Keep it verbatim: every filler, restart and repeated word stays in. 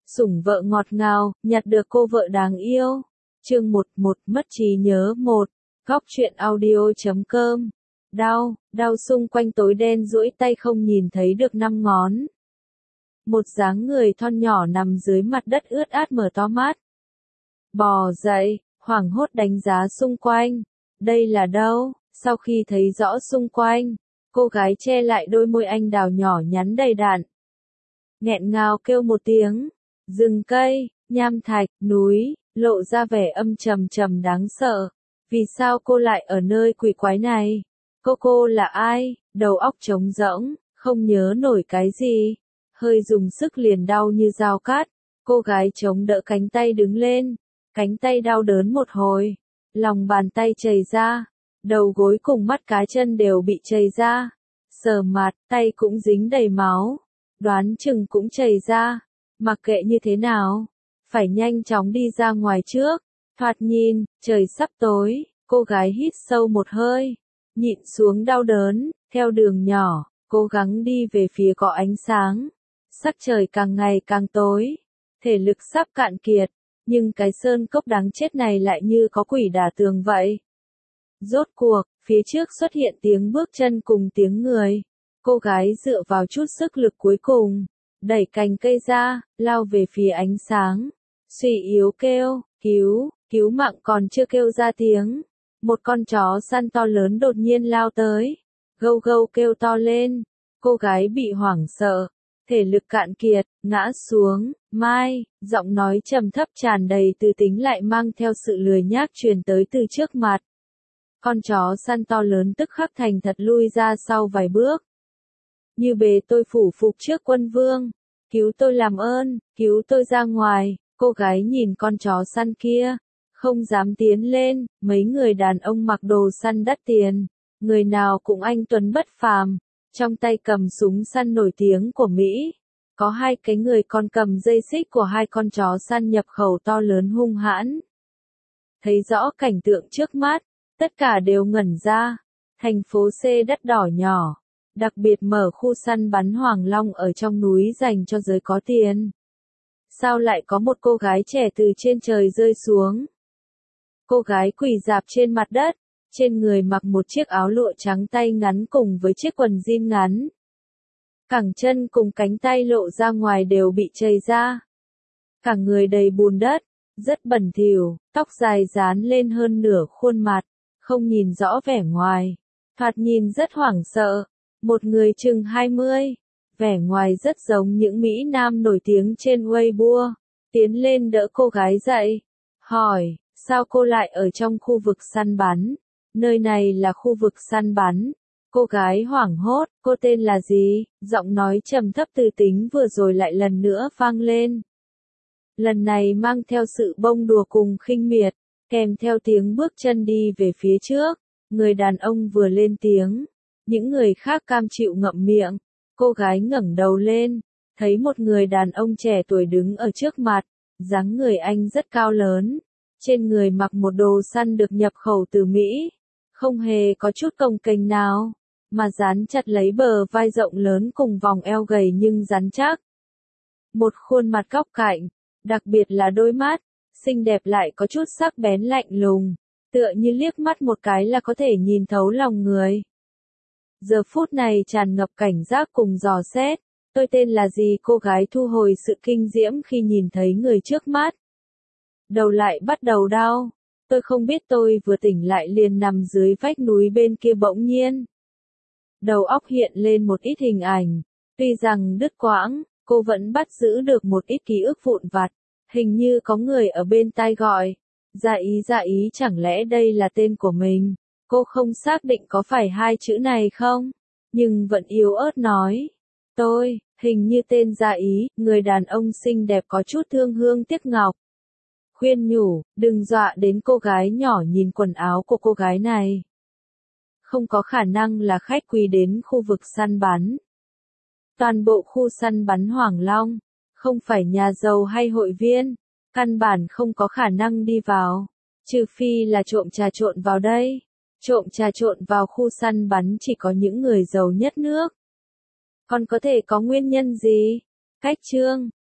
Sủng vợ ngọt ngào, nhặt được cô vợ đáng yêu. Chương một một mất trí nhớ một. Góc truyện audio chấm com. Đau, đau xung quanh tối đen duỗi tay không nhìn thấy được năm ngón. Một dáng người thon nhỏ nằm dưới mặt đất ướt át mở to mắt. Bò dậy, hoảng hốt đánh giá xung quanh. Đây là đâu? Sau khi thấy rõ xung quanh, cô gái che lại đôi môi anh đào nhỏ nhắn đầy đặn. Nghẹn ngào kêu một tiếng. Rừng cây, nham thạch, núi, lộ ra vẻ âm trầm trầm đáng sợ. Vì sao cô lại ở nơi quỷ quái này? Cô cô là ai? Đầu óc trống rỗng, không nhớ nổi cái gì. Hơi dùng sức liền đau như dao cắt. Cô gái chống đỡ cánh tay đứng lên. Cánh tay đau đớn một hồi. Lòng bàn tay chảy ra. Đầu gối cùng mắt cá chân đều bị chảy ra. Sờ mặt, tay cũng dính đầy máu. Đoán chừng cũng chảy ra. Mặc kệ như thế nào, phải nhanh chóng đi ra ngoài trước. Thoạt nhìn, trời sắp tối, cô gái hít sâu một hơi, nhịn xuống đau đớn, theo đường nhỏ, cố gắng đi về phía có ánh sáng. Sắc trời càng ngày càng tối, thể lực sắp cạn kiệt, nhưng cái sơn cốc đáng chết này lại như có quỷ đả tường vậy. Rốt cuộc, phía trước xuất hiện tiếng bước chân cùng tiếng người. Cô gái dựa vào chút sức lực cuối cùng, đẩy cành cây ra, lao về phía ánh sáng. Suy yếu kêu, cứu, cứu mạng còn chưa kêu ra tiếng. Một con chó săn to lớn đột nhiên lao tới. Gâu gâu kêu to lên. Cô gái bị hoảng sợ, thể lực cạn kiệt, ngã xuống. Mai, giọng nói trầm thấp tràn đầy từ tính lại mang theo sự lười nhác truyền tới từ trước mặt. Con chó săn to lớn tức khắc thành thật lui ra sau vài bước. Như bề tôi phủ phục trước quân vương. Cứu tôi làm ơn, cứu tôi ra ngoài. Cô gái nhìn con chó săn kia, không dám tiến lên. Mấy người đàn ông mặc đồ săn đắt tiền, người nào cũng anh tuấn bất phàm, trong tay cầm súng săn nổi tiếng của Mỹ. Có hai cái người còn cầm dây xích của hai con chó săn nhập khẩu to lớn hung hãn. Thấy rõ cảnh tượng trước mắt, tất cả đều ngẩn ra. Thành phố C đắt đỏ nhỏ. Đặc biệt mở khu săn bắn Hoàng Long ở trong núi dành cho giới có tiền. Sao lại có một cô gái trẻ từ trên trời rơi xuống? Cô gái quỳ rạp trên mặt đất, trên người mặc một chiếc áo lụa trắng tay ngắn cùng với chiếc quần jean ngắn. Cẳng chân cùng cánh tay lộ ra ngoài đều bị chảy ra. Cả người đầy bùn đất, rất bẩn thỉu, tóc dài dán lên hơn nửa khuôn mặt, không nhìn rõ vẻ ngoài. Thoạt nhìn rất hoảng sợ. Một người chừng hai mươi, vẻ ngoài rất giống những Mỹ Nam nổi tiếng trên Weibo, tiến lên đỡ cô gái dậy, hỏi, sao cô lại ở trong khu vực săn bắn? Nơi này là khu vực săn bắn. Cô gái hoảng hốt, cô tên là gì? Giọng nói trầm thấp từ tính vừa rồi lại lần nữa vang lên. Lần này mang theo sự bông đùa cùng khinh miệt, kèm theo tiếng bước chân đi về phía trước. Người đàn ông vừa lên tiếng. Những người khác cam chịu ngậm miệng. Cô gái ngẩng đầu lên, thấy một người đàn ông trẻ tuổi đứng ở trước mặt. Dáng người anh rất cao lớn. Trên người mặc một đồ săn được nhập khẩu từ Mỹ. Không hề có chút cồng kềnh nào, mà dán chặt lấy bờ vai rộng lớn cùng vòng eo gầy nhưng rắn chắc. Một khuôn mặt góc cạnh, đặc biệt là đôi mắt, xinh đẹp lại có chút sắc bén lạnh lùng. Tựa như liếc mắt một cái là có thể nhìn thấu lòng người. Giờ phút này tràn ngập cảnh giác cùng dò xét. Tôi tên là gì? Cô gái thu hồi sự kinh diễm khi nhìn thấy người trước mắt. Đầu lại bắt đầu đau. Tôi không biết, tôi vừa tỉnh lại liền nằm dưới vách núi bên kia bỗng nhiên. Đầu óc hiện lên một ít hình ảnh. Tuy rằng đứt quãng, cô vẫn bắt giữ được một ít ký ức vụn vặt. Hình như có người ở bên tai gọi. Dạ ý dạ ý, chẳng lẽ đây là tên của mình? Cô không xác định có phải hai chữ này không, nhưng vẫn yếu ớt nói. Tôi, hình như tên Dạ Ý. Người đàn ông xinh đẹp có chút thương hương tiếc ngọc. Khuyên nhủ, đừng dọa đến cô gái nhỏ nhìn quần áo của cô gái này. Không có khả năng là khách quý đến khu vực săn bắn. Toàn bộ khu săn bắn Hoàng Long, không phải nhà giàu hay hội viên, căn bản không có khả năng đi vào, trừ phi là trộm trà trộn vào đây. Trộm trà trộn vào khu săn bắn chỉ có những người giàu nhất nước. Còn có thể có nguyên nhân gì? Cách chương